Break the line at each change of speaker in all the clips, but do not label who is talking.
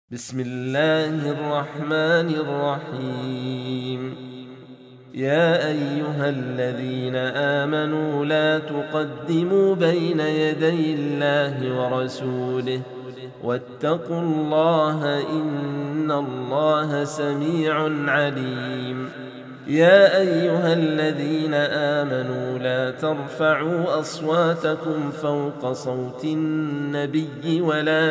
بسم الله الرحمن الرحيم. يا أيها الذين آمنوا لا تقدموا بين يدي الله ورسوله واتقوا الله إن الله سميع عليم. يا أيها الذين آمنوا لا ترفعوا أصواتكم فوق صوت النبي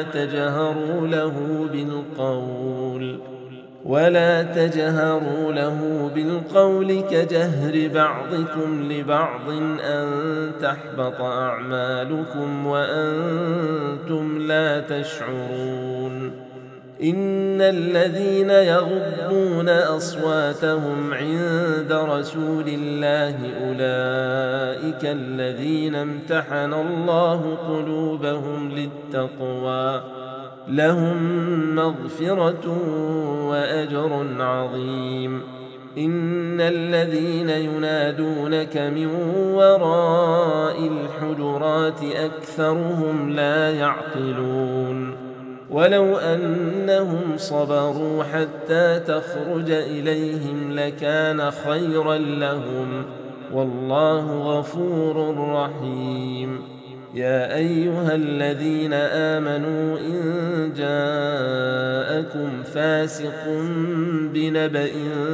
ولا تجهروا له بالقول كجهر بعضكم لبعض أن تحبط أعمالكم وأنتم لا تشعرون. إن الذين يغضون أصواتهم عند رسول الله أولئك الذين امتحن الله قلوبهم للتقوى لهم مغفرة وأجر عظيم. إن الذين ينادونك من وراء الحجرات أكثرهم لا يعقلون. ولو أنهم صبروا حتى تخرج إليهم لكان خيرا لهم والله غفور رحيم. يا أيها الذين آمنوا إن جاءكم فاسق بنبأ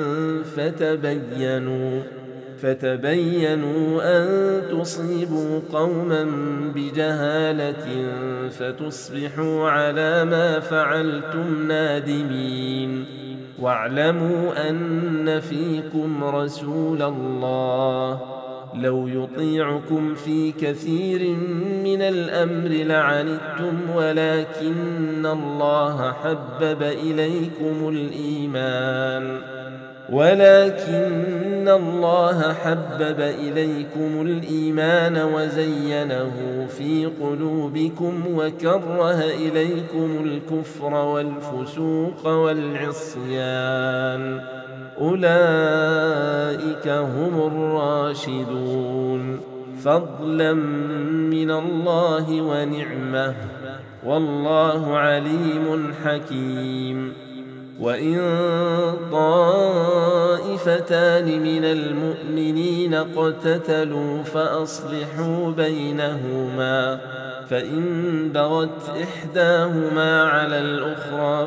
فتبينوا أن تصيبوا قوما بجهالة فتصبحوا على ما فعلتم نادمين. واعلموا أن فيكم رسول الله لو يطيعكم في كثير من الأمر لعنتم ولكن الله حبب إليكم الإيمان وزينه في قلوبكم وكره إليكم الكفر والفسوق والعصيان أولئك هم الراشدون فضلا من الله ونعمة والله عليم حكيم. وإن طائفتان من المؤمنين اقتتلوا فأصلحوا بينهما فإن بغت إحداهما على الأخرى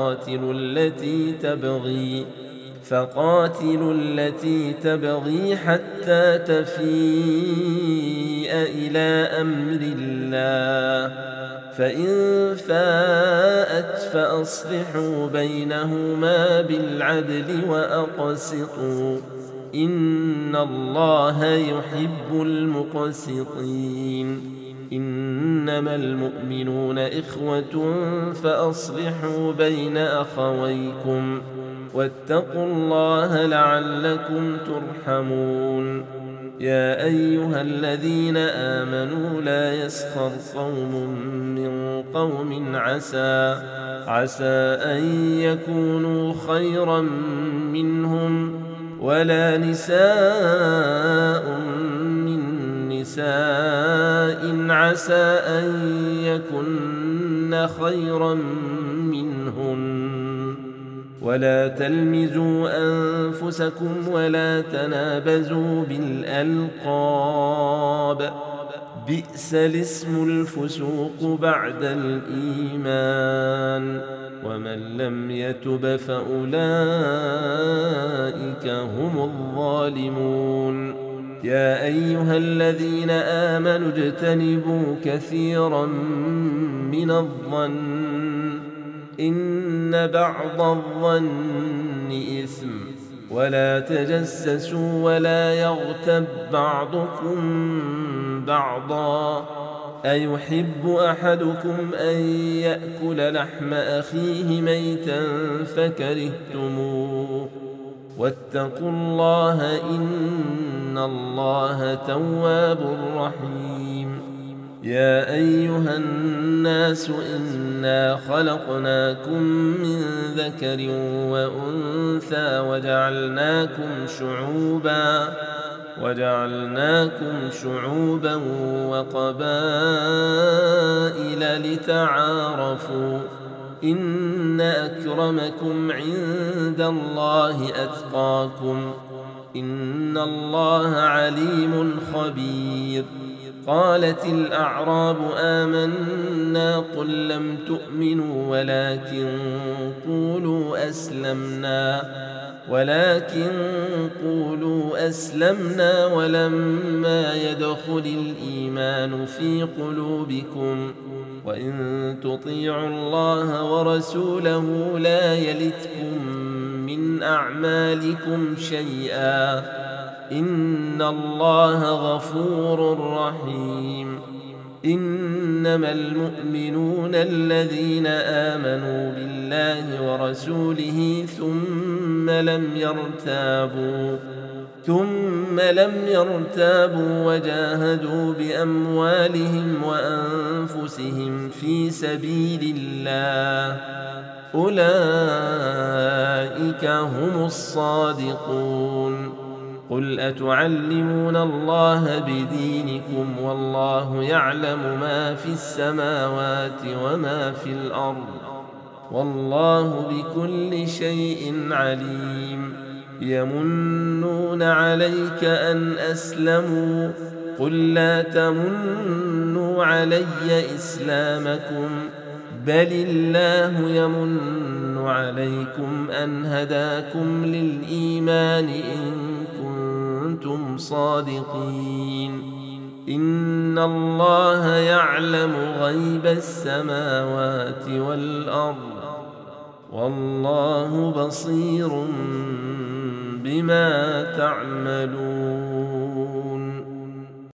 فقاتلوا التي تبغي حتى تفيء إلى أمر الله فإن فاءت فأصلحوا بينهما بالعدل وأقسطوا إن الله يحب المقسطين. إنما المؤمنون إخوة فأصلحوا بين أخويكم واتقوا الله لعلكم ترحمون. يا أيها الذين آمنوا لا يسخر قوم من قوم عسى أن يكونوا خيرا منهم ولا نساء من نساء عسى أن يكن خيرا منهن ولا تلمزوا أنفسكم ولا تنابزوا بالألقاب بئس الاسم الفسوق بعد الإيمان ومن لم يتب فأولئك هم الظالمون. يا أيها الذين آمنوا اجتنبوا كثيرا من الظن إن بعض الظن إثم ولا تجسسوا ولا يغتب بعضكم بعضا أيحب أحدكم أن يأكل لحم أخيه ميتا فكرهتموه واتقوا الله إن الله تواب رحيم. يا أيها الناس إنا خلقناكم من ذكر وأنثى وجعلناكم شعوبا وقبائل لتعارفوا إن أكرمكم عند الله أتقاكم إن الله عليم خبير. قالت الأعراب آمنا قل لم تؤمنوا ولكن قولوا أسلمنا ولما يدخل الإيمان في قلوبكم وإن تطيعوا الله ورسوله لا يلتكم من أعمالكم شيئا إن الله غفور رحيم. إنما المؤمنون الذين آمنوا بالله ورسوله ثم لم يرتابوا وجاهدوا بأموالهم وأنفسهم في سبيل الله أولئك هم الصادقون. قل أتعلمون الله بدينكم والله يعلم ما في السماوات وما في الأرض والله بكل شيء عليم. يمنون عليك أن أسلموا قل لا تمنوا علي إسلامكم بل الله يمن عليكم أن هداكم للإيمان إن كنتم صادقين. إن الله يعلم غيب السماوات والأرض والله بصير بما تعملون.